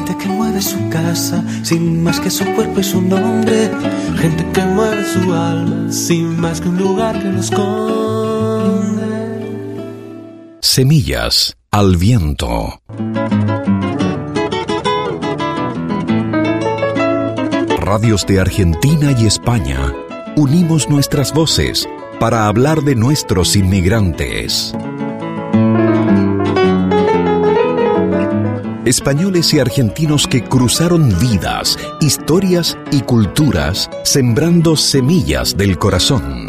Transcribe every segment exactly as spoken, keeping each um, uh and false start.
Gente que mueve su casa sin más que su cuerpo y su nombre. Gente que mueve su alma sin más que un lugar que lo esconde. Semillas al viento. Radios de Argentina y España. Unimos nuestras voces para hablar de nuestros inmigrantes. Españoles y argentinos que cruzaron vidas, historias y culturas, sembrando semillas del corazón.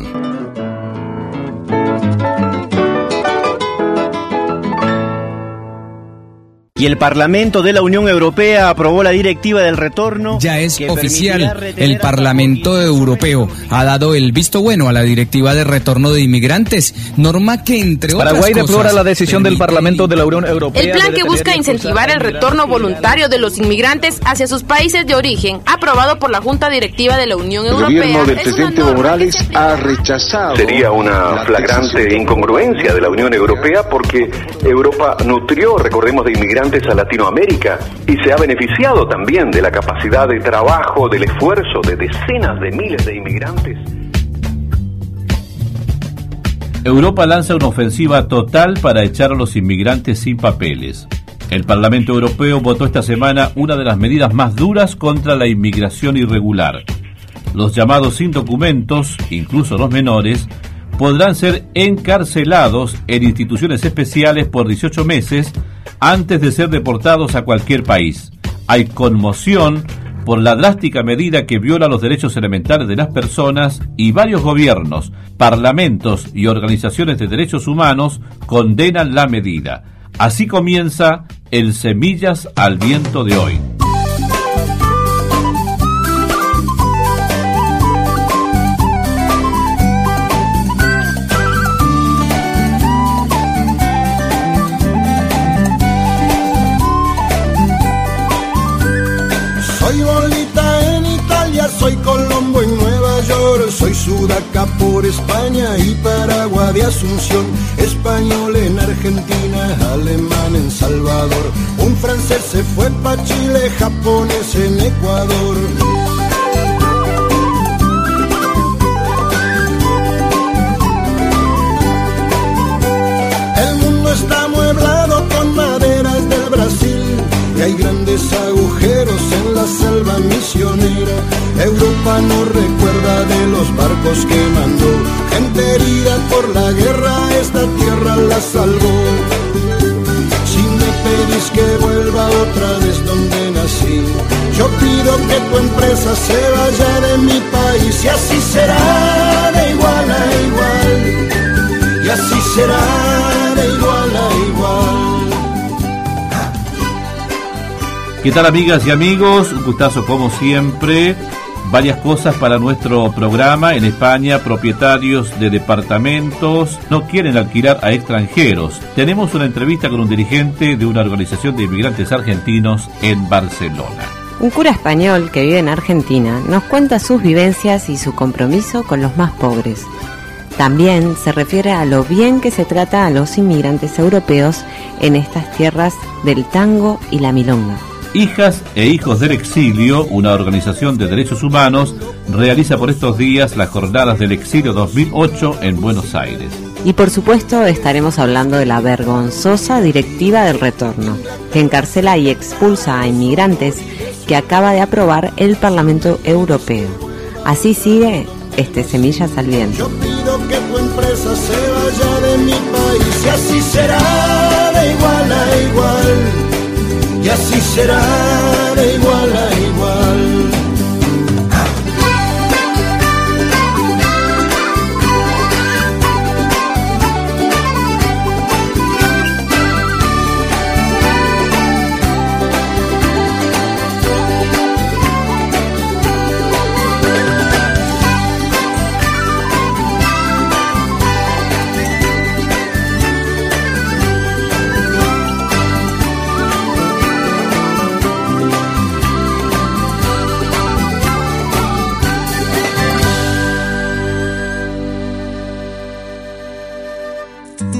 Y el Parlamento de la Unión Europea aprobó la Directiva del Retorno. Ya es oficial. El Parlamento Europeo ha dado el visto bueno a la Directiva de Retorno de Inmigrantes, norma que, entre otras Paraguay cosas, deplora la decisión del Parlamento de la Unión Europea. El plan que busca incentivar el retorno voluntario de los inmigrantes hacia sus países de origen, aprobado por la Junta Directiva de la Unión Europea. El gobierno del presidente Evo Morales ha rechazado. Sería una flagrante incongruencia de la Unión Europea porque Europa nutrió, recordemos, de inmigrantes a Latinoamérica y se ha beneficiado también de la capacidad de trabajo, del esfuerzo de decenas de miles de inmigrantes. Europa lanza una ofensiva total para echar a los inmigrantes sin papeles. El Parlamento Europeo votó esta semana una de las medidas más duras contra la inmigración irregular. Los llamados sin documentos, incluso los menores, podrán ser encarcelados en instituciones especiales por dieciocho meses antes de ser deportados a cualquier país. Hay conmoción por la drástica medida que viola los derechos elementales de las personas y varios gobiernos, parlamentos y organizaciones de derechos humanos condenan la medida. Así comienza el Semillas al Viento de hoy. Soy Bolita en Italia, soy Colombo en Nueva York, soy Sudaca por España y Paraguay de Asunción, español en Argentina, alemán en Salvador, un francés se fue pa' Chile, japonés en Ecuador. El mundo está amueblado con maderas del Brasil y hay grandes agujeros en la selva misionera. Europa no recuerda de los barcos que mandó, gente herida por la guerra, esta tierra la salvó. Si me pedís que vuelva otra vez donde nací, yo pido que tu empresa se vaya de mi país, y así será de igual a igual, y así será de igual a igual. ¿Qué tal, amigas y amigos? Un gustazo como siempre. Varias cosas para nuestro programa. En España, propietarios de departamentos no quieren alquilar a extranjeros. Tenemos una entrevista con un dirigente de una organización de inmigrantes argentinos en Barcelona. Un cura español que vive en Argentina nos cuenta sus vivencias y su compromiso con los más pobres. También se refiere a lo bien que se trata a los inmigrantes europeos en estas tierras del tango y la milonga. Hijas e Hijos del Exilio, una organización de derechos humanos, realiza por estos días las Jornadas del Exilio dos mil ocho en Buenos Aires. Y por supuesto estaremos hablando de la vergonzosa Directiva del Retorno, que encarcela y expulsa a inmigrantes que acaba de aprobar el Parlamento Europeo. Así sigue este Semillas al Viento. Yo pido que tu empresa se vaya de mi país, y así será de igual a igual. Y así será de igual a igual.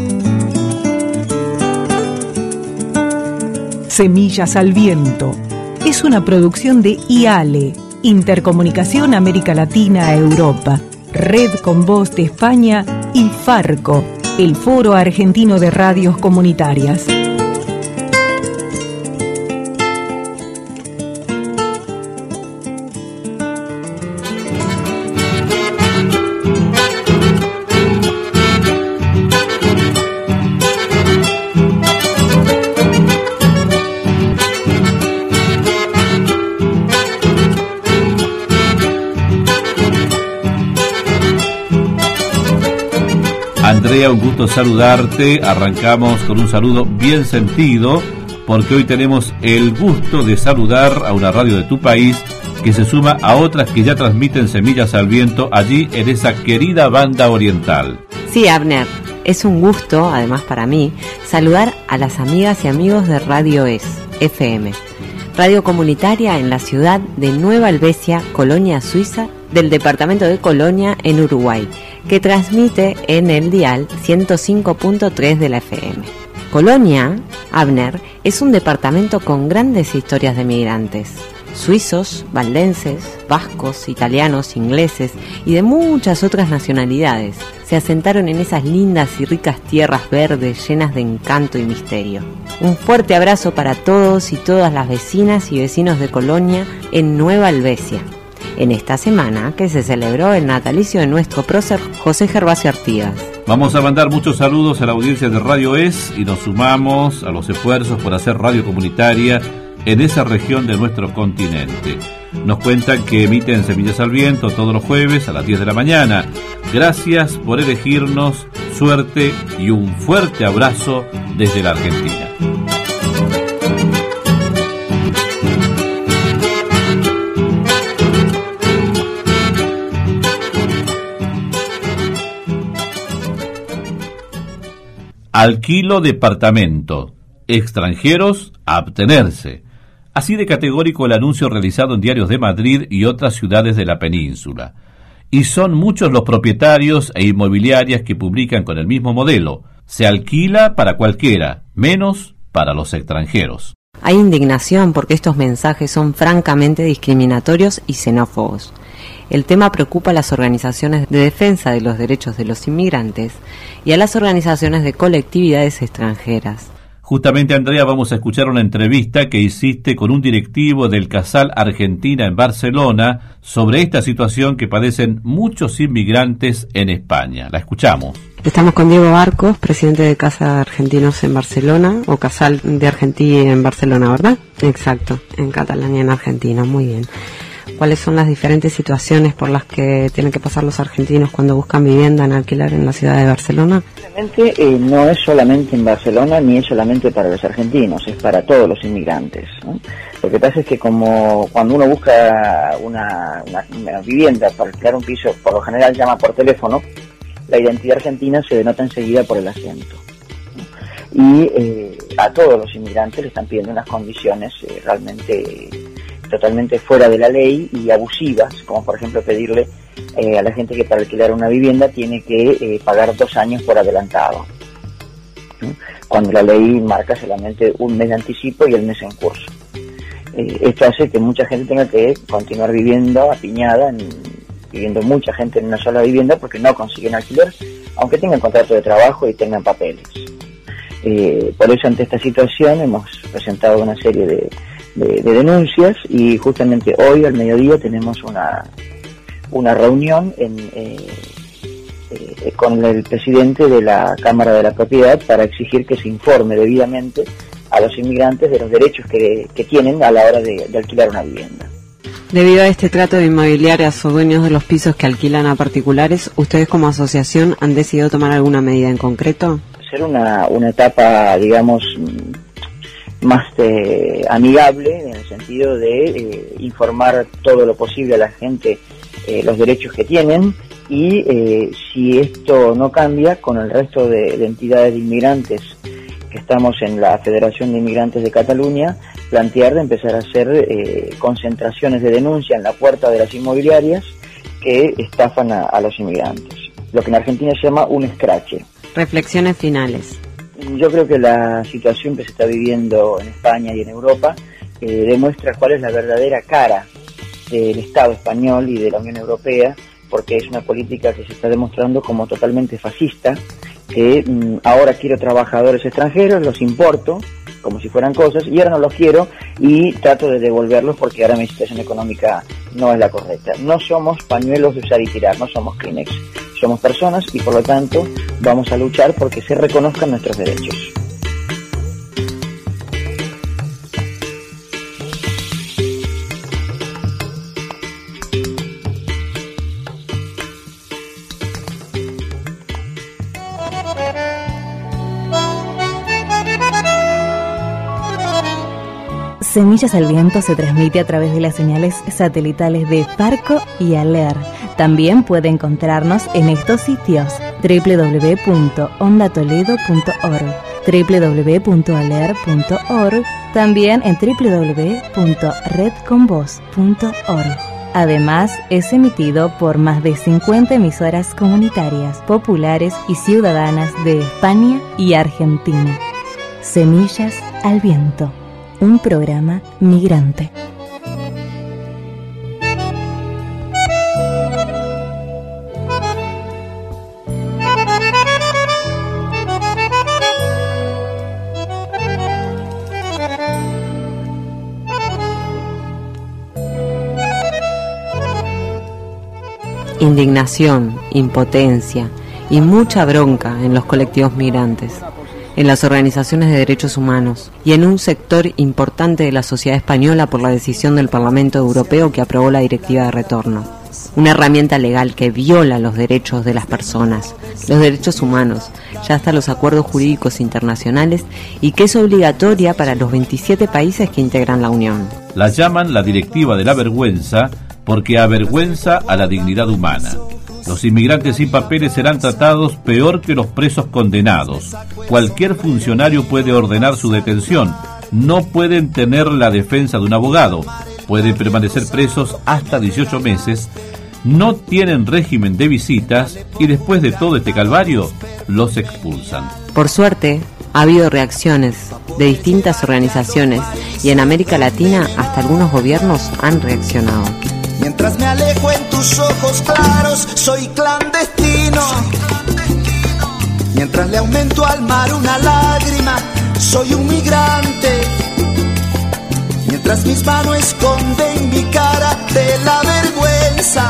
Semillas al Viento. es una producción de IALE, Intercomunicación América Latina a Europa, Red con Voz de España y Farco, el Foro Argentino de Radios Comunitarias. Andrea, un gusto saludarte. Arrancamos con un saludo bien sentido, porque hoy tenemos el gusto de saludar a una radio de tu país que se suma a otras que ya transmiten Semillas al Viento allí en esa querida banda oriental. Sí, Abner, es un gusto, además para mí, saludar a las amigas y amigos de Radio Es, F M, radio comunitaria en la ciudad de Nueva Helvecia, Colonia Suiza, del departamento de Colonia en Uruguay, que transmite en el dial ciento cinco punto tres de la F M. Colonia, Abner, es un departamento con grandes historias de migrantes, suizos, valdenses, vascos, italianos, ingleses y de muchas otras nacionalidades. Se asentaron en esas lindas y ricas tierras verdes llenas de encanto y misterio. Un fuerte abrazo para todos y todas las vecinas y vecinos de Colonia en Nueva Helvecia, en esta semana que se celebró el natalicio de nuestro prócer José Gervasio Artigas. Vamos a mandar muchos saludos a la audiencia de Radio Es y nos sumamos a los esfuerzos por hacer radio comunitaria en esa región de nuestro continente. Nos cuentan que emiten Semillas al Viento todos los jueves a las diez de la mañana. Gracias por elegirnos, suerte y un fuerte abrazo desde la Argentina. Alquilo departamento. Extranjeros, abstenerse. Así de categórico el anuncio realizado en diarios de Madrid y otras ciudades de la península. Y son muchos los propietarios e inmobiliarias que publican con el mismo modelo. Se alquila para cualquiera, menos para los extranjeros. Hay indignación porque estos mensajes son francamente discriminatorios y xenófobos. El tema preocupa a las organizaciones de defensa de los derechos de los inmigrantes y a las organizaciones de colectividades extranjeras. Justamente, Andrea, vamos a escuchar una entrevista que hiciste con un directivo del Casal Argentina en Barcelona sobre esta situación que padecen muchos inmigrantes en España. La escuchamos. Estamos con Diego Barcos, presidente de Casa Argentinos en Barcelona, o Casal de Argentina en Barcelona, ¿verdad? Exacto, en Cataluña, en Argentina, muy bien. ¿Cuáles son las diferentes situaciones por las que tienen que pasar los argentinos cuando buscan vivienda en alquilar en la ciudad de Barcelona? Realmente eh, no es solamente en Barcelona ni es solamente para los argentinos, es para todos los inmigrantes, ¿no? Lo que pasa es que como cuando uno busca una, una, una vivienda para alquilar un piso, por lo general llama por teléfono, la identidad argentina se denota enseguida por el acento, ¿no? Y eh, a todos los inmigrantes le están pidiendo unas condiciones eh, realmente totalmente fuera de la ley y abusivas, como por ejemplo pedirle eh, a la gente que para alquilar una vivienda tiene que eh, pagar dos años por adelantado, ¿sí? Cuando la ley marca solamente un mes de anticipo y el mes en curso. Eh, esto hace que mucha gente tenga que continuar viviendo apiñada, en, viviendo mucha gente en una sola vivienda porque no consiguen alquiler, aunque tengan contrato de trabajo y tengan papeles. Eh, por eso, ante esta situación hemos presentado una serie de De, de denuncias y justamente hoy al mediodía tenemos una una reunión en, eh, eh, con el presidente de la Cámara de la Propiedad para exigir que se informe debidamente a los inmigrantes de los derechos que, que tienen a la hora de, de alquilar una vivienda. Debido a este trato de inmobiliarias o dueños de los pisos que alquilan a particulares, ¿ustedes como asociación han decidido tomar alguna medida en concreto? Ser una, una etapa, digamos, más eh, amigable, en el sentido de eh, informar todo lo posible a la gente eh, los derechos que tienen y eh, si esto no cambia, con el resto de, de entidades de inmigrantes que estamos en la Federación de Inmigrantes de Cataluña, plantear de empezar a hacer eh, concentraciones de denuncia en la puerta de las inmobiliarias que estafan a, a los inmigrantes, lo que en Argentina se llama un escrache. Reflexiones finales. Yo creo que la situación que se está viviendo en España y en Europa eh, demuestra cuál es la verdadera cara del Estado español y de la Unión Europea, porque es una política que se está demostrando como totalmente fascista, que mmm, ahora quiero trabajadores extranjeros, los importo como si fueran cosas, y ahora no los quiero y trato de devolverlos porque ahora mi situación económica no es la correcta. No somos pañuelos de usar y tirar, no somos Kleenex, somos personas y por lo tanto vamos a luchar porque se reconozcan nuestros derechos. Semillas al Viento se transmite a través de las señales satelitales de Farco y Aler. También puede encontrarnos en estos sitios: doble u doble u doble u punto onda toledo punto org, doble u doble u doble u punto aler punto org, también en doble u doble u doble u punto red con voz punto org. Además, es emitido por más de cincuenta emisoras comunitarias, populares y ciudadanas de España y Argentina. Semillas al Viento, un programa migrante. Indignación, impotencia y mucha bronca en los colectivos migrantes, en las organizaciones de derechos humanos y en un sector importante de la sociedad española por la decisión del Parlamento Europeo que aprobó la Directiva de Retorno. Una herramienta legal que viola los derechos de las personas, los derechos humanos, ya hasta los acuerdos jurídicos internacionales, y que es obligatoria para los veintisiete países que integran la Unión. La llaman la Directiva de la Vergüenza porque avergüenza a la dignidad humana. Los inmigrantes sin papeles serán tratados peor que los presos condenados. Cualquier funcionario puede ordenar su detención. No pueden tener la defensa de un abogado. Pueden permanecer presos hasta dieciocho meses. No tienen régimen de visitas y después de todo este calvario, los expulsan. Por suerte, ha habido reacciones de distintas organizaciones y en América Latina hasta algunos gobiernos han reaccionado. Mientras me alejo en tus ojos claros, soy clandestino. Mientras le aumento al mar una lágrima, soy un migrante. Mientras mis manos esconden mi cara de la vergüenza.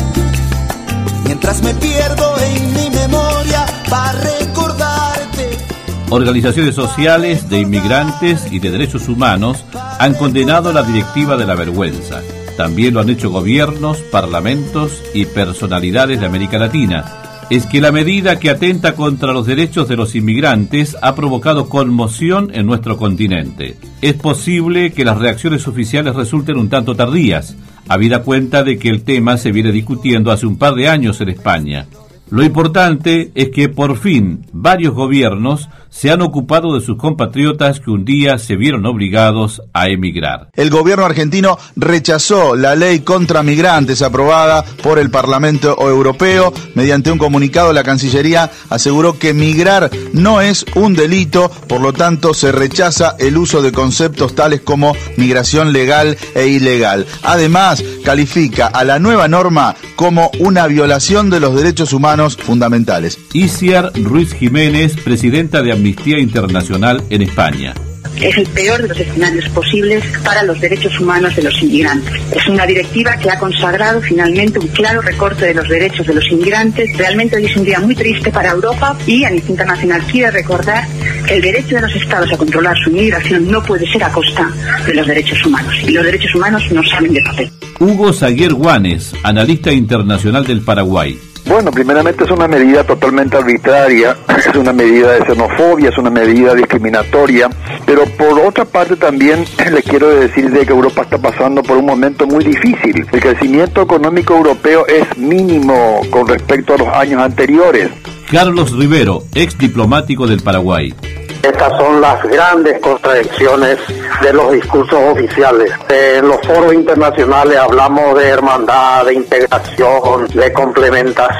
Mientras me pierdo en mi memoria para recordarte. Organizaciones sociales de inmigrantes y de derechos humanos han condenado la Directiva de la Vergüenza. También lo han hecho gobiernos, parlamentos y personalidades de América Latina. Es que la medida que atenta contra los derechos de los inmigrantes ha provocado conmoción en nuestro continente. Es posible que las reacciones oficiales resulten un tanto tardías, habida cuenta de que el tema se viene discutiendo hace un par de años en España. Lo importante es que por fin varios gobiernos se han ocupado de sus compatriotas que un día se vieron obligados a emigrar. El gobierno argentino rechazó la ley contra migrantes aprobada por el Parlamento Europeo. Mediante un comunicado, la Cancillería aseguró que migrar no es un delito, por lo tanto se rechaza el uso de conceptos tales como migración legal e ilegal. Además, califica a la nueva norma como una violación de los derechos humanos fundamentales. Isiar Ruiz Jiménez, presidenta de Amnistía Internacional en España. Es el peor de los escenarios posibles para los derechos humanos de los inmigrantes. Es una directiva que ha consagrado finalmente un claro recorte de los derechos de los inmigrantes. Realmente hoy es un día muy triste para Europa y Amnistía Internacional quiere recordar que el derecho de los estados a controlar su inmigración no puede ser a costa de los derechos humanos. Y los derechos humanos no salen de papel. Hugo Zaguer Guanes, analista internacional del Paraguay. Bueno, primeramente es una medida totalmente arbitraria, es una medida de xenofobia, es una medida discriminatoria, pero por otra parte también le quiero decir de que Europa está pasando por un momento muy difícil. El crecimiento económico europeo es mínimo con respecto a los años anteriores. Carlos Rivero, ex diplomático del Paraguay. Estas son las grandes contradicciones de los discursos oficiales. En los foros internacionales hablamos de hermandad, de integración, de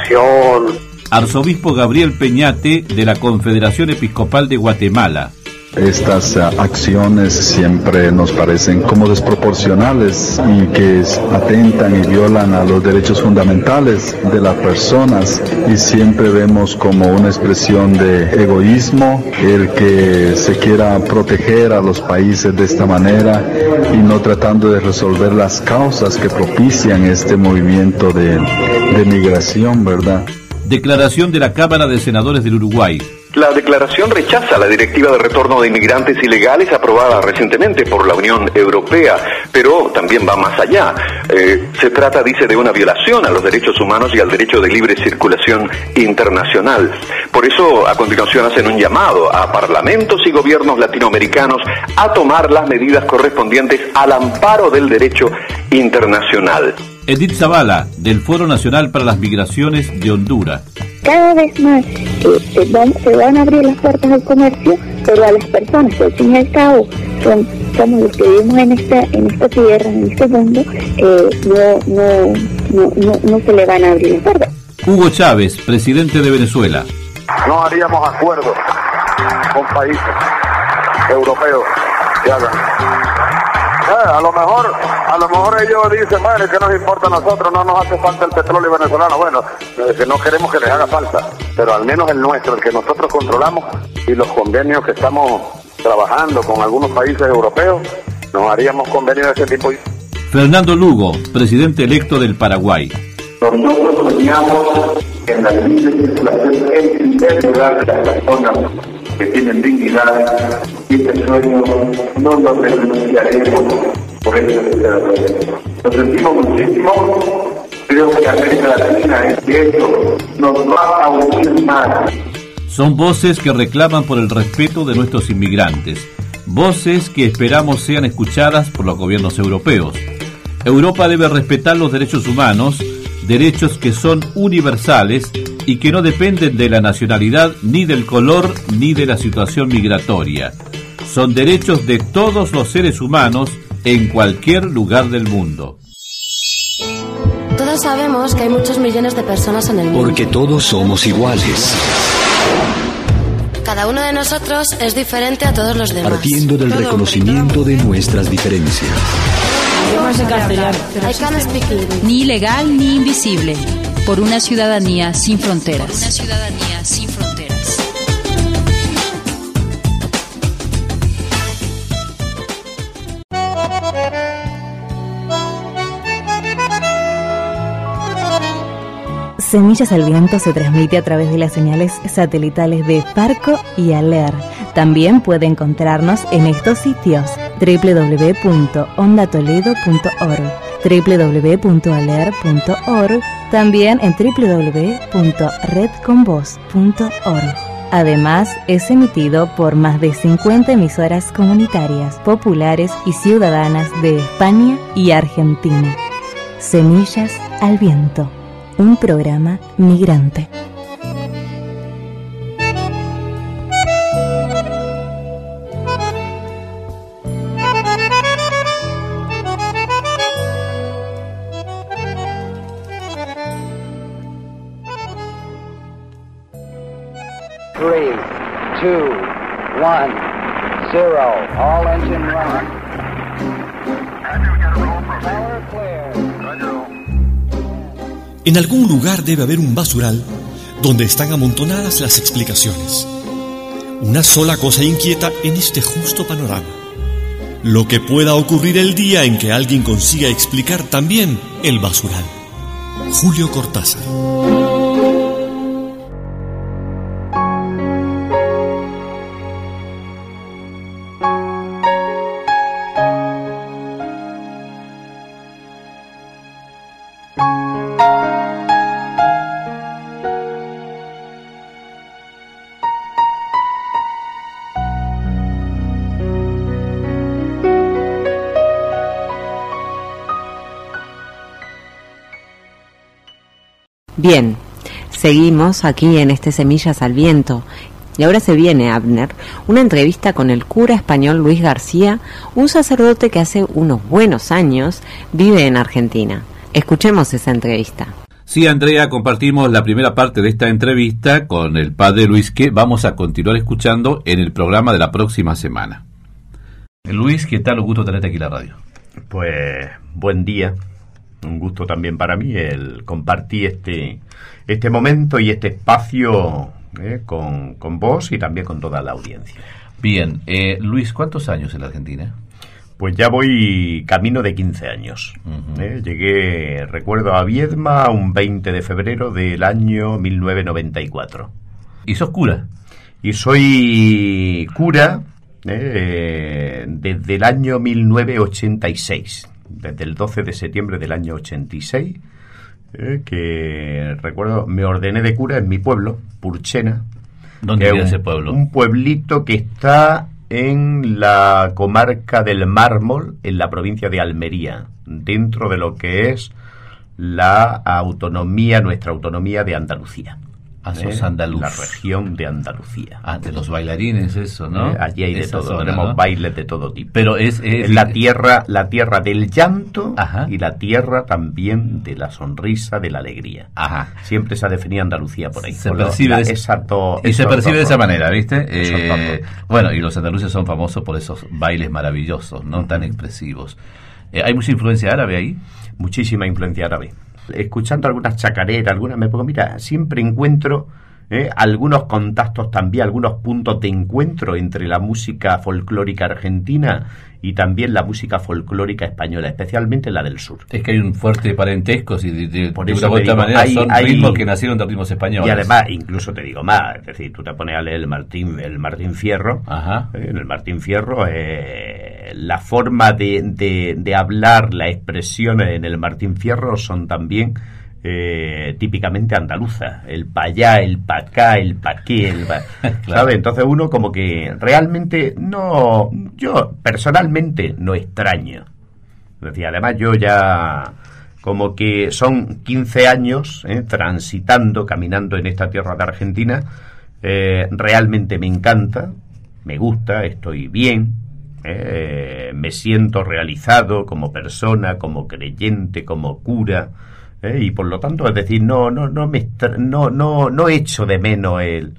complementación. Arzobispo Gabriel Peñate, de la Confederación Episcopal de Guatemala. Estas uh, acciones siempre nos parecen como desproporcionales y que atentan y violan a los derechos fundamentales de las personas, y siempre vemos como una expresión de egoísmo el que se quiera proteger a los países de esta manera y no tratando de resolver las causas que propician este movimiento de, de migración, ¿verdad? Declaración de la Cámara de Senadores del Uruguay. La declaración rechaza la directiva de retorno de inmigrantes ilegales aprobada recientemente por la Unión Europea, pero también va más allá. Eh, se trata, dice, de una violación a los derechos humanos y al derecho de libre circulación internacional. Por eso, a continuación, hacen un llamado a parlamentos y gobiernos latinoamericanos a tomar las medidas correspondientes al amparo del derecho internacional. Edith Zavala, del Foro Nacional para las Migraciones de Honduras. Cada vez más eh, se, van, se van a abrir las puertas al comercio, pero a las personas que al fin y al cabo son, somos los que vivimos en esta, en esta tierra, en este mundo, eh, no, no, no, no, no se le van a abrir las puertas. Hugo Chávez, presidente de Venezuela. No haríamos acuerdos con países europeos que hagan. Eh, a lo mejor, a lo mejor ellos dicen, bueno, ¿qué nos importa a nosotros? No nos hace falta el petróleo venezolano. Bueno, eh, que no queremos que les haga falta, pero al menos el nuestro, el que nosotros controlamos, y los convenios que estamos trabajando con algunos países europeos, nos haríamos convenios de ese tipo. Fernando Lugo, presidente electo del Paraguay. Nosotros soñamos en la libre circulación en primer lugar de las personas que tienen dignidad, y este sueño no lo renunciaremos por eso que se lo sentimos muchísimo. Creo que América Latina es que esto nos va a unir más. Son voces que reclaman por el respeto de nuestros inmigrantes, voces que esperamos sean escuchadas por los gobiernos europeos. Europa debe respetar los derechos humanos, derechos que son universales y que no dependen de la nacionalidad, ni del color, ni de la situación migratoria. Son derechos de todos los seres humanos en cualquier lugar del mundo. Todos sabemos que hay muchos millones de personas en el mundo. Porque todos somos iguales. Cada uno de nosotros es diferente a todos los demás. Partiendo del reconocimiento de nuestras diferencias. Ni legal ni invisible. Por una ciudadanía sin fronteras. Por una ciudadanía sin fronteras. Semillas al Viento se transmite a través de las señales satelitales de Farco y Aler. También puede encontrarnos en estos sitios: doble u doble u doble u punto onda toledo punto org, doble u doble u doble u punto aler punto org, también en doble u doble u doble u punto red con voz punto org. Además, es emitido por más de cincuenta emisoras comunitarias, populares y ciudadanas de España y Argentina. Semillas al Viento, un programa migrante. Three, two, one, zero. All engine running. Power clear. En algún lugar debe haber un basural donde están amontonadas las explicaciones. Una sola cosa inquieta en este justo panorama: lo que pueda ocurrir el día en que alguien consiga explicar también el basural. Julio Cortázar. Bien, seguimos aquí en este Semillas al Viento. Y ahora se viene, Abner, una entrevista con el cura español Luis García, un sacerdote que hace unos buenos años vive en Argentina. Escuchemos esa entrevista. Sí, Andrea, compartimos la primera parte de esta entrevista con el padre Luis, que vamos a continuar escuchando en el programa de la próxima semana. Luis, ¿qué tal? Un gusto tenerte aquí en la radio. Pues buen día, un gusto también para mí el compartir este, este momento y este espacio eh, con, con vos y también con toda la audiencia. Bien, eh, Luis, ¿cuántos años en la Argentina? Pues ya voy camino de quince años. Uh-huh. ¿eh? Llegué, recuerdo, a Viedma un veinte de febrero del año mil novecientos noventa y cuatro. ¿Y sos cura? Y soy cura eh, desde el año mil novecientos ochenta y seis, desde el doce de septiembre del año ochenta y seis, eh, que recuerdo, me ordené de cura en mi pueblo, Purchena. ¿Dónde era ese pueblo? Un pueblito que está en la comarca del Mármol, en la provincia de Almería, dentro de lo que es la autonomía, nuestra autonomía de Andalucía. Ah, sos andaluz. La región de Andalucía. Ah, de los bailarines, eso, ¿no? Eh, allí hay de Esa todo, zona, tenemos ¿no? bailes de todo tipo. Pero es, es... es la tierra, la tierra del llanto. Ajá. Y la tierra también de la sonrisa, de la alegría. Ajá. Siempre se ha definido Andalucía por ahí. Se por percibe lo, de, esa to, y se percibe de esa manera, ¿viste? Eh, bueno, y los andaluces son famosos por esos bailes maravillosos, ¿no? Uh-huh. Tan expresivos. Eh, ¿Hay mucha influencia árabe ahí? Muchísima influencia árabe. Escuchando algunas chacareras, algunas me pongo, mira, siempre encuentro ¿Eh? algunos contactos también, algunos puntos de encuentro entre la música folclórica argentina y también la música folclórica española, especialmente la del sur. Es que hay un fuerte parentesco, y de, de, Por de eso una u otra digo, manera hay, son hay, ritmos que nacieron de ritmos españoles. Y además, incluso te digo más, es decir, tú te pones a leer el Martín, el Martín Fierro. Ajá. Eh, en el Martín Fierro, eh, la forma de, de, de hablar, las expresiones en el Martín Fierro son también Eh, típicamente andaluza, el pa' allá, el pa' acá, el pa' qué, el pa... claro. ¿Sabes? Entonces uno como que realmente no, yo personalmente no extraño. Es decir, además yo ya como que son quince años eh, transitando, caminando en esta tierra de Argentina, eh, realmente me encanta, me gusta, estoy bien, eh, me siento realizado como persona, como creyente, como cura. Eh, y por lo tanto, es decir, no no no me no no no echo de menos el,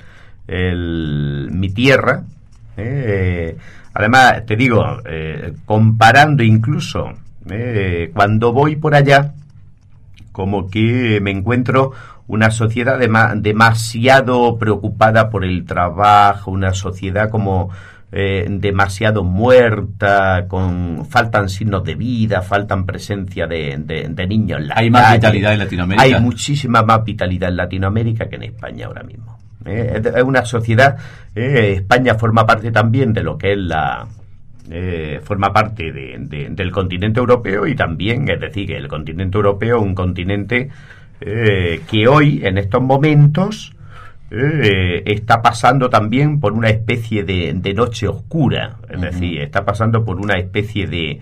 el mi tierra. Eh, además, te digo, eh, comparando incluso eh, cuando voy por allá, como que me encuentro una sociedad dema- demasiado preocupada por el trabajo, una sociedad como Eh, demasiado muerta, con faltan signos de vida, faltan presencia de, de, de niños en la ¿Hay calle. más vitalidad en Latinoamérica? Hay muchísima más vitalidad en Latinoamérica que en España ahora mismo. Eh, es, es una sociedad, eh, España forma parte también de lo que es la... Eh, forma parte de, de, del continente europeo y también, es decir, que el continente europeo es un continente eh, que hoy, en estos momentos... Eh, está pasando también por una especie de, de noche oscura, es uh-huh. decir, está pasando por una especie de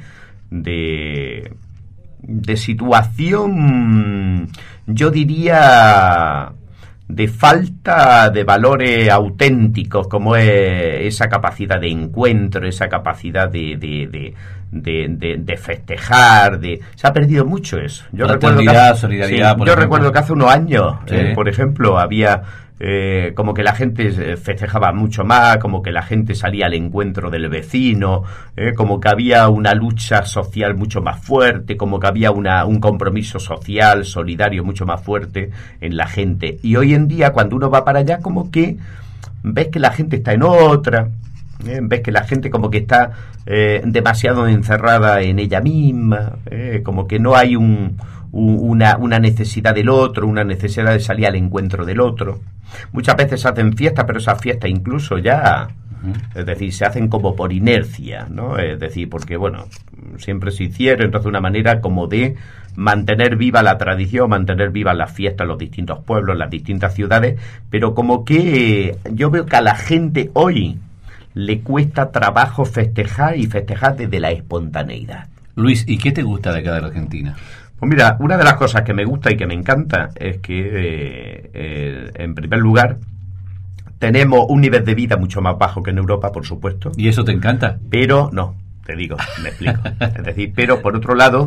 de, de situación, yo diría, de falta de valores auténticos, como es esa capacidad de encuentro, esa capacidad de de, de De, de, de festejar, de se ha perdido mucho eso. Yo recuerdo que hace, solidaridad, sí, por yo ejemplo. recuerdo que hace unos años, sí. eh, por ejemplo, había eh, como que la gente festejaba mucho más, como que la gente salía al encuentro del vecino, eh, como que había una lucha social mucho más fuerte, como que había una, un compromiso social, solidario mucho más fuerte en la gente. Y hoy en día, cuando uno va para allá, como que ves que la gente está en otra. Eh, ves que la gente como que está eh, demasiado encerrada en ella misma, eh, como que no hay un, un, una, una necesidad del otro, una necesidad de salir al encuentro del otro. Muchas veces se hacen fiestas, pero esas fiestas incluso ya, uh-huh. es decir, se hacen como por inercia, ¿no? Es decir, porque bueno, siempre se hicieron, entonces una manera como de mantener viva la tradición, mantener vivas las fiestas en los distintos pueblos, en las distintas ciudades, pero como que yo veo que a la gente hoy le cuesta trabajo festejar y festejar desde la espontaneidad. Luis, ¿y qué te gusta de acá de la Argentina? Pues mira, una de las cosas que me gusta y que me encanta es que, eh, eh, en primer lugar, tenemos un nivel de vida mucho más bajo que en Europa, por supuesto. ¿Y eso te encanta? Pero, no, te digo, me explico. Es decir, pero por otro lado,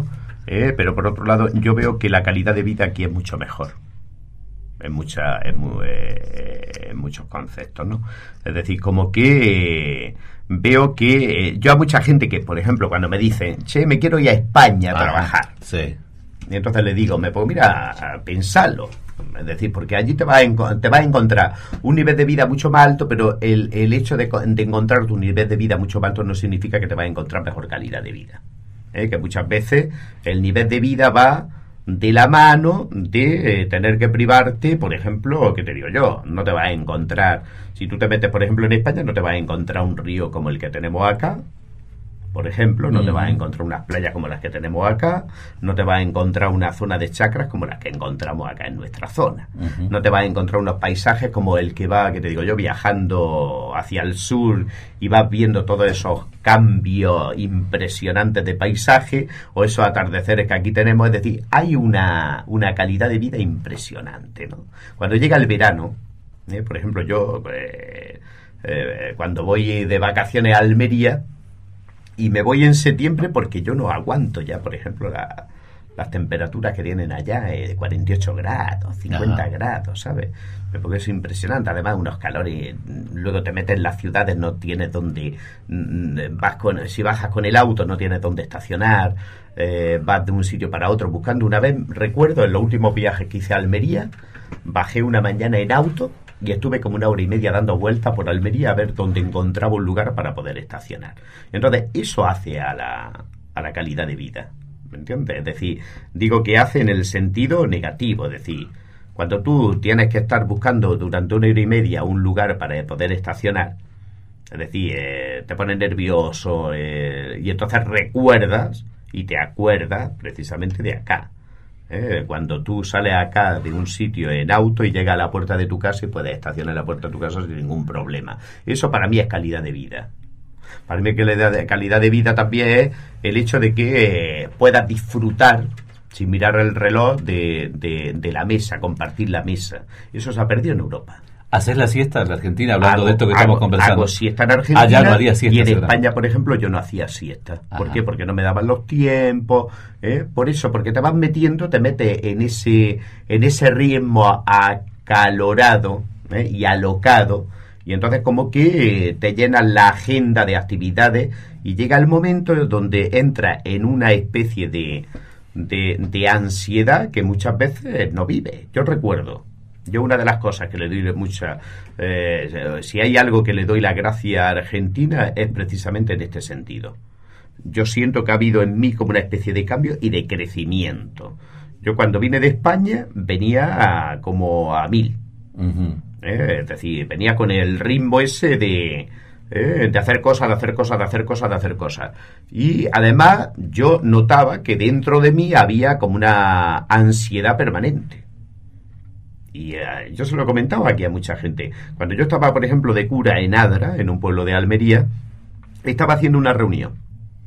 Eh, pero por otro lado, yo veo que la calidad de vida aquí es mucho mejor. En, mucha, en, mu, eh, en muchos conceptos, ¿no? Es decir, como que eh, veo que eh, yo a mucha gente que, por ejemplo, cuando me dicen, che, me quiero ir a España a ah, trabajar, sí. Y entonces le digo, me puedo mira, a pensarlo. Es decir, porque allí te vas a, te vas a encontrar un nivel de vida mucho más alto, pero el, el hecho de, de encontrar tu nivel de vida mucho más alto no significa que te vas a encontrar mejor calidad de vida. ¿Eh? Que muchas veces el nivel de vida va de la mano de eh, tener que privarte, por ejemplo, ¿qué te digo yo? No te vas a encontrar, si tú te metes, por ejemplo, en España, no te vas a encontrar un río como el que tenemos acá, por ejemplo, no uh-huh. te vas a encontrar unas playas como las que tenemos acá, no te vas a encontrar una zona de chacras como las que encontramos acá en nuestra zona, uh-huh. no te vas a encontrar unos paisajes como el que va, que te digo yo, viajando hacia el sur y vas viendo todos esos cambios impresionantes de paisaje o esos atardeceres que aquí tenemos. Es decir, hay una, una calidad de vida impresionante, ¿no? Cuando llega el verano, ¿eh? Por ejemplo, yo eh, eh, cuando voy de vacaciones a Almería, y me voy en septiembre porque yo no aguanto ya, por ejemplo, la, las temperaturas que tienen allá, eh, de cuarenta y ocho grados, cincuenta Ajá. grados, ¿sabes? Porque es impresionante. Además, unos calores. Luego te metes en las ciudades, no tienes donde. vas con Si bajas con el auto, no tienes donde estacionar. Eh, vas de un sitio para otro buscando. Una vez, recuerdo, en los últimos viajes que hice a Almería, bajé una mañana en auto y estuve como una hora y media dando vueltas por Almería a ver dónde encontraba un lugar para poder estacionar. Entonces, eso hace a la, a la calidad de vida, ¿me entiendes? Es decir, digo que hace en el sentido negativo, es decir, cuando tú tienes que estar buscando durante una hora y media un lugar para poder estacionar, es decir, eh, te pones nervioso eh, y entonces recuerdas y te acuerdas precisamente de acá. Eh, cuando tú sales acá de un sitio en auto y llegas a la puerta de tu casa y puedes estacionar en la puerta de tu casa sin ningún problema. Eso para mí es calidad de vida. Para mí que la calidad de vida también es el hecho de que eh, puedas disfrutar sin mirar el reloj de, de, de la mesa, compartir la mesa. Eso se ha perdido en Europa. ¿Haces la siesta en la Argentina hablando hago, de esto que hago, estamos conversando? Hago siesta en Argentina. Allá no haría siesta, y en ¿verdad? España, por ejemplo, yo no hacía siesta. ¿Por Ajá. qué? Porque no me daban los tiempos. ¿eh? Por eso, porque te vas metiendo, te metes en ese, en ese ritmo acalorado ¿eh? y alocado. Y entonces como que te llenan la agenda de actividades y llega el momento donde entras en una especie de, de, de ansiedad que muchas veces no vives. Yo recuerdo, yo una de las cosas que le doy mucha, eh, si hay algo que le doy la gracia a Argentina es precisamente en este sentido. Yo siento que ha habido en mí como una especie de cambio y de crecimiento. Yo cuando vine de España venía a, como a mil. Uh-huh. Eh, es decir, venía con el ritmo ese de, eh, de hacer cosas, de hacer cosas, de hacer cosas, de hacer cosas. Y además yo notaba que dentro de mí había como una ansiedad permanente. Y eh, yo se lo he comentado aquí a mucha gente. Cuando yo estaba, por ejemplo, de cura en Adra, en un pueblo de Almería, estaba haciendo una reunión.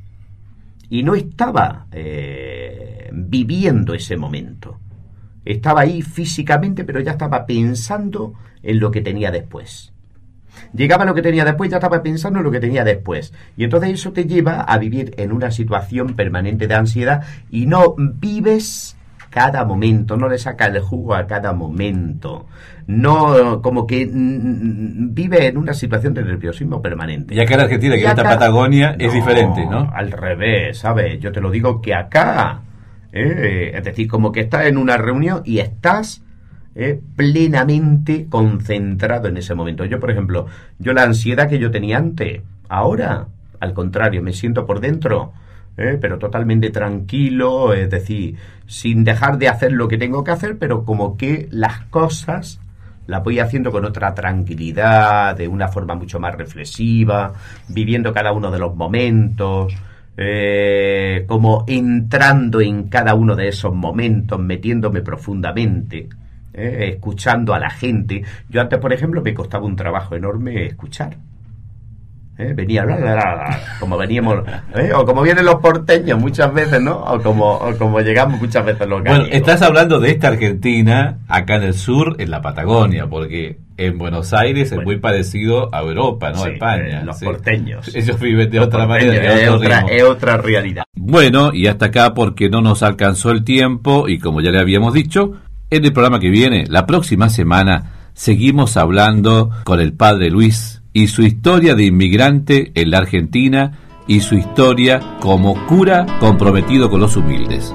Y no estaba eh, viviendo ese momento. Estaba ahí físicamente, pero ya estaba pensando en lo que tenía después. Llegaba lo que tenía después, ya estaba pensando en lo que tenía después. Y entonces eso te lleva a vivir en una situación permanente de ansiedad y no vives cada momento, no le sacas el jugo a cada momento. No, como que mm, vive en una situación de nerviosismo permanente. Y acá en Argentina, que en esta Patagonia, es no, diferente, ¿no? Al revés, ¿sabes? Yo te lo digo que acá... Eh, es decir, como que estás en una reunión y estás eh, plenamente concentrado en ese momento. Yo, por ejemplo, yo la ansiedad que yo tenía antes, ahora, al contrario, me siento por dentro, eh, pero totalmente tranquilo, es decir, sin dejar de hacer lo que tengo que hacer, pero como que las cosas las voy haciendo con otra tranquilidad, de una forma mucho más reflexiva, viviendo cada uno de los momentos... Eh, como entrando en cada uno de esos momentos, metiéndome profundamente, eh, escuchando a la gente. Yo antes, por ejemplo, me costaba un trabajo enorme escuchar. ¿eh? Venía, bla, bla, bla, bla, como veníamos, ¿eh? O como vienen los porteños muchas veces, ¿no? O como, o como llegamos muchas veces los gallegos. Bueno, estás hablando de esta Argentina, acá en el sur, en la Patagonia, porque en Buenos Aires bueno, es muy parecido a Europa, ¿no? Sí, a España. Eh, los sí. porteños. Ellos viven de los otra porteños, manera. De es, otro otra, ritmo. es otra realidad. Bueno, y hasta acá porque no nos alcanzó el tiempo y como ya le habíamos dicho, en el programa que viene, la próxima semana, seguimos hablando con el padre Luis y su historia de inmigrante en la Argentina y su historia como cura comprometido con los humildes.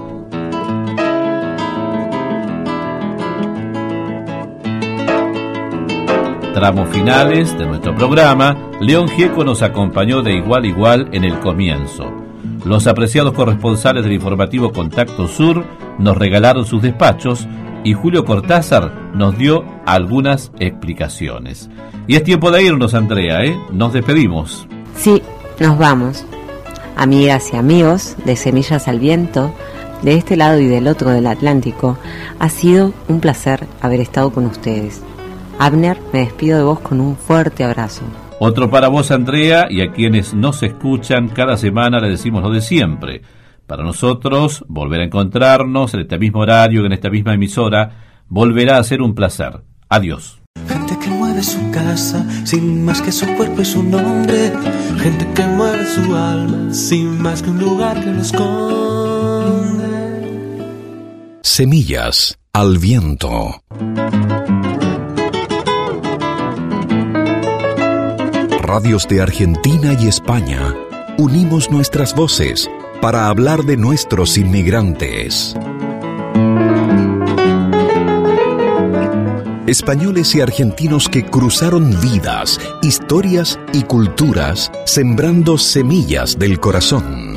Tramos finales de nuestro programa, León Gieco nos acompañó de igual a igual en el comienzo. Los apreciados corresponsales del informativo Contacto Sur nos regalaron sus despachos y Julio Cortázar nos dio algunas explicaciones. Y es tiempo de irnos, Andrea, ¿eh? Nos despedimos. Sí, nos vamos. Amigas y amigos de Semillas al Viento, de este lado y del otro del Atlántico, ha sido un placer haber estado con ustedes. Abner, me despido de vos con un fuerte abrazo. Otro para vos, Andrea, y a quienes nos escuchan cada semana le decimos lo de siempre. Para nosotros, volver a encontrarnos en este mismo horario, en esta misma emisora, volverá a ser un placer. Adiós. Gente que mueve su casa, sin más que su cuerpo y su nombre. Gente que mueve su alma, sin más que un lugar que lo esconde. Semillas al Viento. Radios de Argentina y España. Unimos nuestras voces para hablar de nuestros inmigrantes. Españoles y argentinos que cruzaron vidas, historias y culturas, sembrando semillas del corazón.